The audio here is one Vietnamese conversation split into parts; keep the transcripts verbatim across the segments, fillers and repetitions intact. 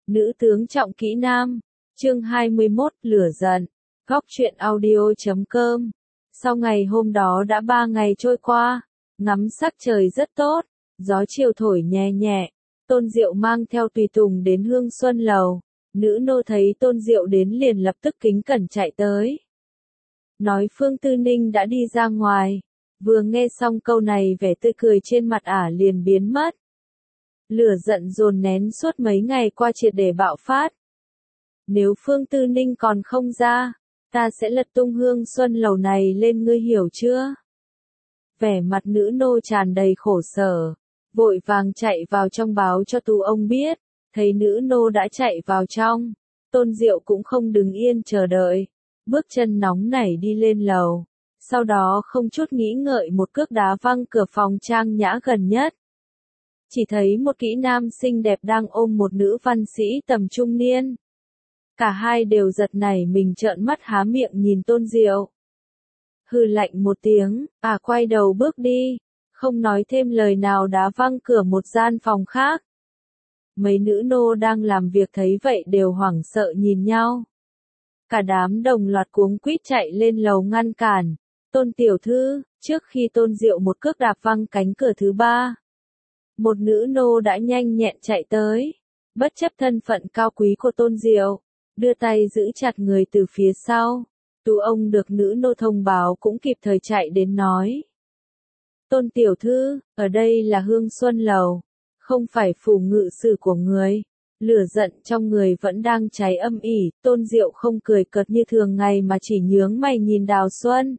Nữ tướng trọng kỹ nam. Chương hai mươi mốt, lửa giận. Góc truyện audio chấm com. Sau ngày hôm đó đã ba ngày trôi qua, ngắm sắc trời rất tốt, gió chiều thổi nhẹ nhẹ. Tôn Diệu mang theo tùy tùng đến Hương Xuân Lầu. Nữ nô thấy Tôn Diệu đến liền lập tức kính cẩn chạy tới. Nói Phương Tư Ninh đã đi ra ngoài. Vừa nghe xong câu này vẻ tươi cười trên mặt ả liền biến mất. Lửa giận dồn nén suốt mấy ngày qua triệt để bạo phát. Nếu Phương Tư Ninh còn không ra, ta sẽ lật tung Hương Xuân Lầu này lên, ngươi hiểu chưa? Vẻ mặt nữ nô tràn đầy khổ sở, vội vàng chạy vào trong báo cho Tú ông biết. Thấy nữ nô đã chạy vào trong, Tôn Diệu cũng không đứng yên chờ đợi, bước chân nóng nảy đi lên lầu, sau đó không chút nghĩ ngợi một cước đá văng cửa phòng trang nhã gần nhất. Chỉ thấy một kỹ nam xinh đẹp đang ôm một nữ văn sĩ tầm trung niên. Cả hai đều giật nảy mình trợn mắt há miệng nhìn Tôn Diệu. Hừ lạnh một tiếng, ả quay đầu bước đi, không nói thêm lời nào đá văng cửa một gian phòng khác. Mấy nữ nô đang làm việc thấy vậy đều hoảng sợ nhìn nhau. Cả đám đồng loạt cuống quýt chạy lên lầu ngăn cản. Tôn tiểu thư, trước khi Tôn Diệu một cước đạp văng cánh cửa thứ ba, một nữ nô đã nhanh nhẹn chạy tới, bất chấp thân phận cao quý của Tôn Diệu, đưa tay giữ chặt người từ phía sau. Tú ông được nữ nô thông báo cũng kịp thời chạy đến nói. Tôn tiểu thư, ở đây là Hương Xuân Lầu, không phải phủ ngự sử của người. Lửa giận trong người vẫn đang cháy âm ỉ, Tôn Diệu không cười cợt như thường ngày mà chỉ nhướng mày nhìn Đào Xuân.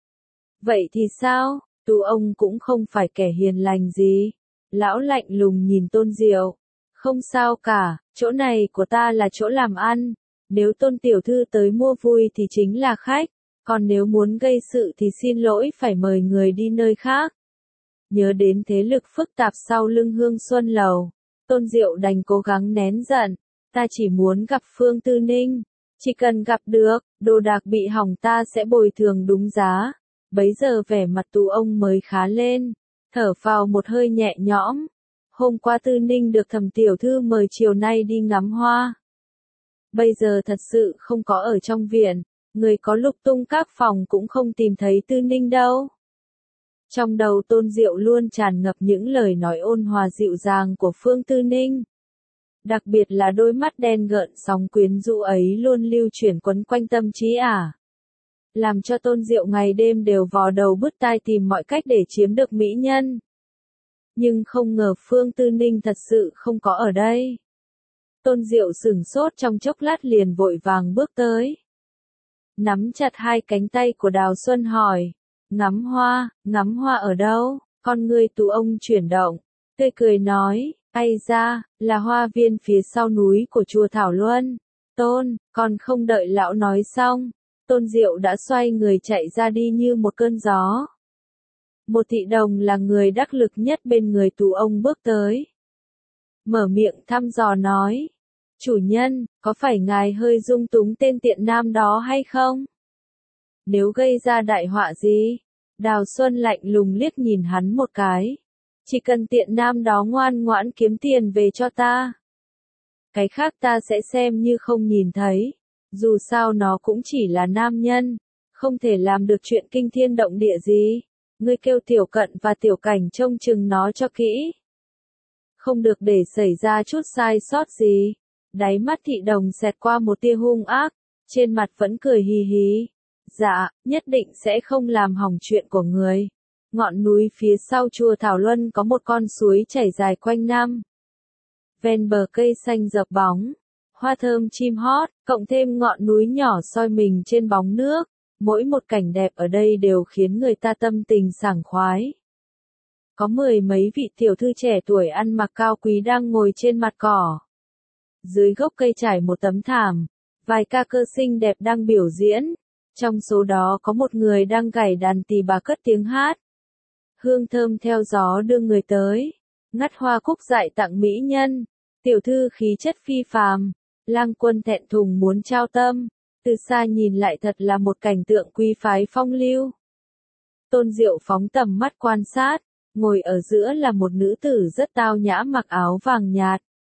Vậy thì sao, Tú ông cũng không phải kẻ hiền lành gì. Lão lạnh lùng nhìn Tôn Diệu. Không sao cả, chỗ này của ta là chỗ làm ăn. Nếu Tôn tiểu thư tới mua vui thì chính là khách, còn nếu muốn gây sự thì xin lỗi phải mời người đi nơi khác. Nhớ đến thế lực phức tạp sau lưng Hương Xuân Lầu, Tôn Diệu đành cố gắng nén giận. Ta chỉ muốn gặp Phương Tư Ninh, chỉ cần gặp được, đồ đạc bị hỏng ta sẽ bồi thường đúng giá. Bấy giờ vẻ mặt Tú ông mới khá lên, thở phào một hơi nhẹ nhõm. Hôm qua Tư Ninh được Thẩm tiểu thư mời chiều nay đi ngắm hoa. Bây giờ thật sự không có ở trong viện, người có lục tung các phòng cũng không tìm thấy Tư Ninh đâu. Trong đầu Tôn Diệu luôn tràn ngập những lời nói ôn hòa dịu dàng của Phương Tư Ninh. Đặc biệt là đôi mắt đen gợn sóng quyến rũ ấy luôn lưu chuyển quấn quanh tâm trí ả. Làm cho Tôn Diệu ngày đêm đều vò đầu bứt tai tìm mọi cách để chiếm được mỹ nhân. Nhưng không ngờ Phương Tư Ninh thật sự không có ở đây. Tôn Diệu sửng sốt trong chốc lát liền vội vàng bước tới. Nắm chặt hai cánh tay của Đào Xuân hỏi. Ngắm hoa, ngắm hoa ở đâu? Con ngươi Tú ông chuyển động, tươi cười nói, ai ra, là hoa viên phía sau núi của chùa Thảo Luân. Tôn, còn không đợi lão nói xong, Tôn Diệu đã xoay người chạy ra đi như một cơn gió. Một thị đồng là người đắc lực nhất bên người Tú ông bước tới. Mở miệng thăm dò nói, chủ nhân, có phải ngài hơi dung túng tên tiện nam đó hay không? Nếu gây ra đại họa gì? Đào Xuân lạnh lùng liếc nhìn hắn một cái. Chỉ cần tiện nam đó ngoan ngoãn kiếm tiền về cho ta. Cái khác ta sẽ xem như không nhìn thấy. Dù sao nó cũng chỉ là nam nhân. Không thể làm được chuyện kinh thiên động địa gì. Ngươi kêu Tiểu Cận và Tiểu Cảnh trông chừng nó cho kỹ. Không được để xảy ra chút sai sót gì. Đáy mắt thị đồng xẹt qua một tia hung ác. Trên mặt vẫn cười hì hì. Dạ, nhất định sẽ không làm hỏng chuyện của người. Ngọn núi phía sau chùa Thảo Luân có một con suối chảy dài quanh năm. Ven bờ cây xanh rợp bóng, hoa thơm chim hót, cộng thêm ngọn núi nhỏ soi mình trên bóng nước. Mỗi một cảnh đẹp ở đây đều khiến người ta tâm tình sảng khoái. Có mười mấy vị tiểu thư trẻ tuổi ăn mặc cao quý đang ngồi trên mặt cỏ. Dưới gốc cây trải một tấm thảm, vài ca cơ xinh đẹp đang biểu diễn. Trong số đó có một người đang gảy đàn tỳ bà cất tiếng hát. Hương thơm theo gió đưa người tới. Ngắt hoa cúc dại tặng mỹ nhân. Tiểu thư khí chất phi phàm. Lang quân thẹn thùng muốn trao tâm. Từ xa nhìn lại thật là một cảnh tượng quý phái phong lưu. Tôn Diệu phóng tầm mắt quan sát. Ngồi ở giữa là một nữ tử rất tao nhã mặc áo vàng nhạt.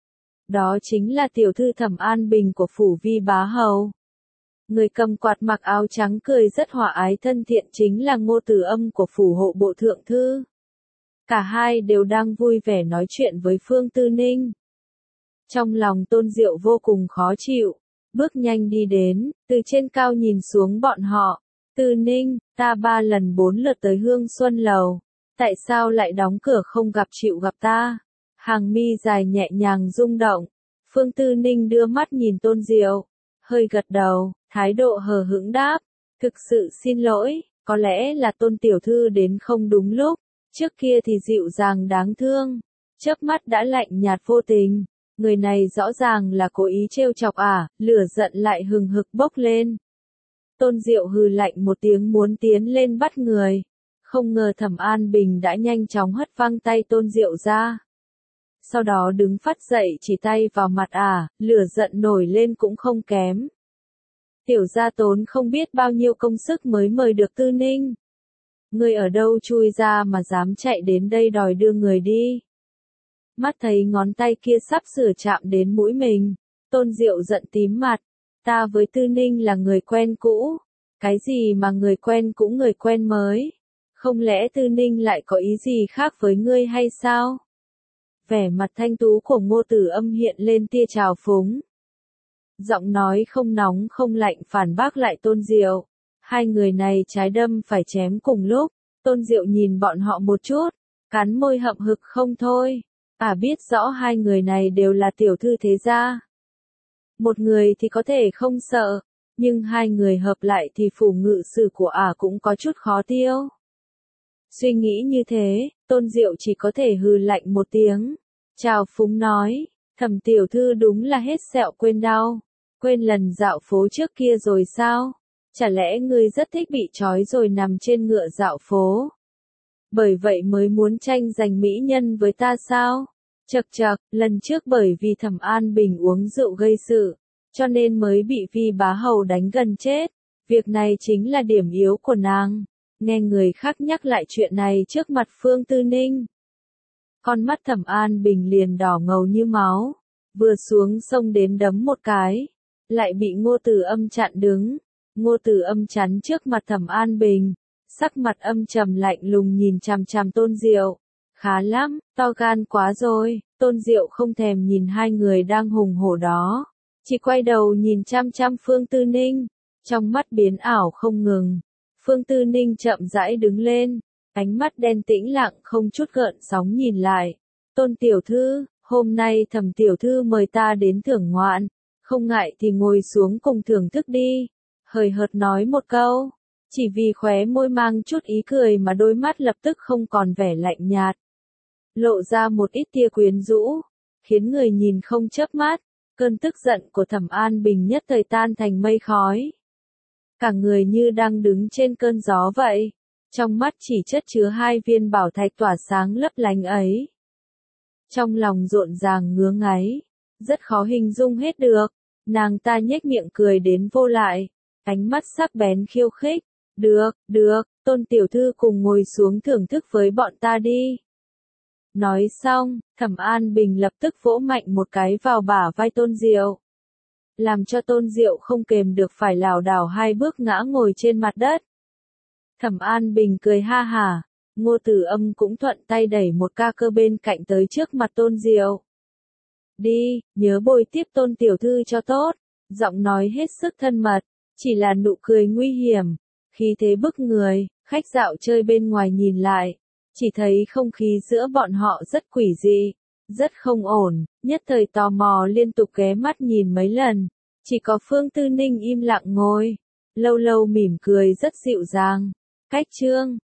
Đó chính là tiểu thư Thẩm An Bình của phủ Vi bá hầu. Người cầm quạt mặc áo trắng cười rất hòa ái thân thiện chính là Ngô Từ Âm của phủ hộ bộ thượng thư. Cả hai đều đang vui vẻ nói chuyện với Phương Tư Ninh. Trong lòng Tôn Diệu vô cùng khó chịu, bước nhanh đi đến, từ trên cao nhìn xuống bọn họ. Tư Ninh, ta ba lần bốn lượt tới Hương Xuân Lầu, tại sao lại đóng cửa không gặp chịu gặp ta? Hàng mi dài nhẹ nhàng rung động. Phương Tư Ninh đưa mắt nhìn Tôn Diệu, hơi gật đầu, thái độ hờ hững đáp, thực sự xin lỗi, có lẽ là Tôn tiểu thư đến không đúng lúc, trước kia thì dịu dàng đáng thương, chớp mắt đã lạnh nhạt vô tình, người này rõ ràng là cố ý trêu chọc à, lửa giận lại hừng hực bốc lên. Tôn Diệu hừ lạnh một tiếng muốn tiến lên bắt người, không ngờ Thẩm An Bình đã nhanh chóng hất văng tay Tôn Diệu ra. Sau đó đứng phắt dậy chỉ tay vào mặt à, lửa giận nổi lên cũng không kém. Tiểu gia tốn không biết bao nhiêu công sức mới mời được Tư Ninh. Người ở đâu chui ra mà dám chạy đến đây đòi đưa người đi. Mắt thấy ngón tay kia sắp sửa chạm đến mũi mình, Tôn Diệu giận tím mặt. Ta với Tư Ninh là người quen cũ. Cái gì mà người quen cũ người quen mới? Không lẽ Tư Ninh lại có ý gì khác với ngươi hay sao? Vẻ mặt thanh tú của Ngô Tử Âm hiện lên tia trào phúng. Giọng nói không nóng không lạnh phản bác lại Tôn Diệu. Hai người này trái đâm phải chém cùng lúc. Tôn Diệu nhìn bọn họ một chút, cắn môi hậm hực không thôi. À biết rõ hai người này đều là tiểu thư thế gia. Một người thì có thể không sợ, nhưng hai người hợp lại thì phủ ngự sử của ả à cũng có chút khó tiêu. Suy nghĩ như thế, Tôn Diệu chỉ có thể hừ lạnh một tiếng. Chào phúng nói, Thẩm tiểu thư đúng là hết sẹo quên đau. Quên lần dạo phố trước kia rồi sao? Chả lẽ ngươi rất thích bị trói rồi nằm trên ngựa dạo phố? Bởi vậy mới muốn tranh giành mỹ nhân với ta sao? Chậc chậc, lần trước bởi vì Thẩm An Bình uống rượu gây sự, cho nên mới bị Vi bá hầu đánh gần chết. Việc này chính là điểm yếu của nàng. Nghe người khác nhắc lại chuyện này trước mặt Phương Tư Ninh. Con mắt Thẩm An Bình liền đỏ ngầu như máu. Vừa xuống sông đến đấm một cái. Lại bị Ngô Tử Âm chặn đứng. Ngô Tử Âm chắn trước mặt Thẩm An Bình. Sắc mặt âm trầm lạnh lùng nhìn chằm chằm Tôn Diệu. Khá lắm, to gan quá rồi. Tôn Diệu không thèm nhìn hai người đang hùng hổ đó. Chỉ quay đầu nhìn chăm chăm Phương Tư Ninh. Trong mắt biến ảo không ngừng. Phương Tư Ninh chậm rãi đứng lên. Ánh mắt đen tĩnh lặng không chút gợn sóng nhìn lại. Tôn tiểu thư, hôm nay Thẩm tiểu thư mời ta đến thưởng ngoạn. Không ngại thì ngồi xuống cùng thưởng thức đi. Hời hợt nói một câu. Chỉ vì khóe môi mang chút ý cười mà đôi mắt lập tức không còn vẻ lạnh nhạt. Lộ ra một ít tia quyến rũ. Khiến người nhìn không chớp mắt. Cơn tức giận của Thẩm An Bình nhất thời tan thành mây khói. Cả người như đang đứng trên cơn gió vậy. Trong mắt chỉ chất chứa hai viên bảo thạch tỏa sáng lấp lánh ấy. Trong lòng rộn ràng ngứa ngáy. Rất khó hình dung hết được. Nàng ta nhếch miệng cười đến vô lại. Ánh mắt sắc bén khiêu khích. Được, được, Tôn tiểu thư cùng ngồi xuống thưởng thức với bọn ta đi. Nói xong, Thẩm An Bình lập tức vỗ mạnh một cái vào bả vai Tôn Diệu. Làm cho Tôn Diệu không kềm được phải lảo đảo hai bước ngã ngồi trên mặt đất. Thẩm An Bình cười ha hả, Ngô Tử Âm cũng thuận tay đẩy một ca cơ bên cạnh tới trước mặt Tôn Diệu. Đi, nhớ bồi tiếp Tôn tiểu thư cho tốt, giọng nói hết sức thân mật, chỉ là nụ cười nguy hiểm, khí thế bức người, khách dạo chơi bên ngoài nhìn lại, chỉ thấy không khí giữa bọn họ rất quỷ dị, rất không ổn, nhất thời tò mò liên tục ghé mắt nhìn mấy lần, chỉ có Phương Tư Ninh im lặng ngồi, lâu lâu mỉm cười rất dịu dàng. Cách chương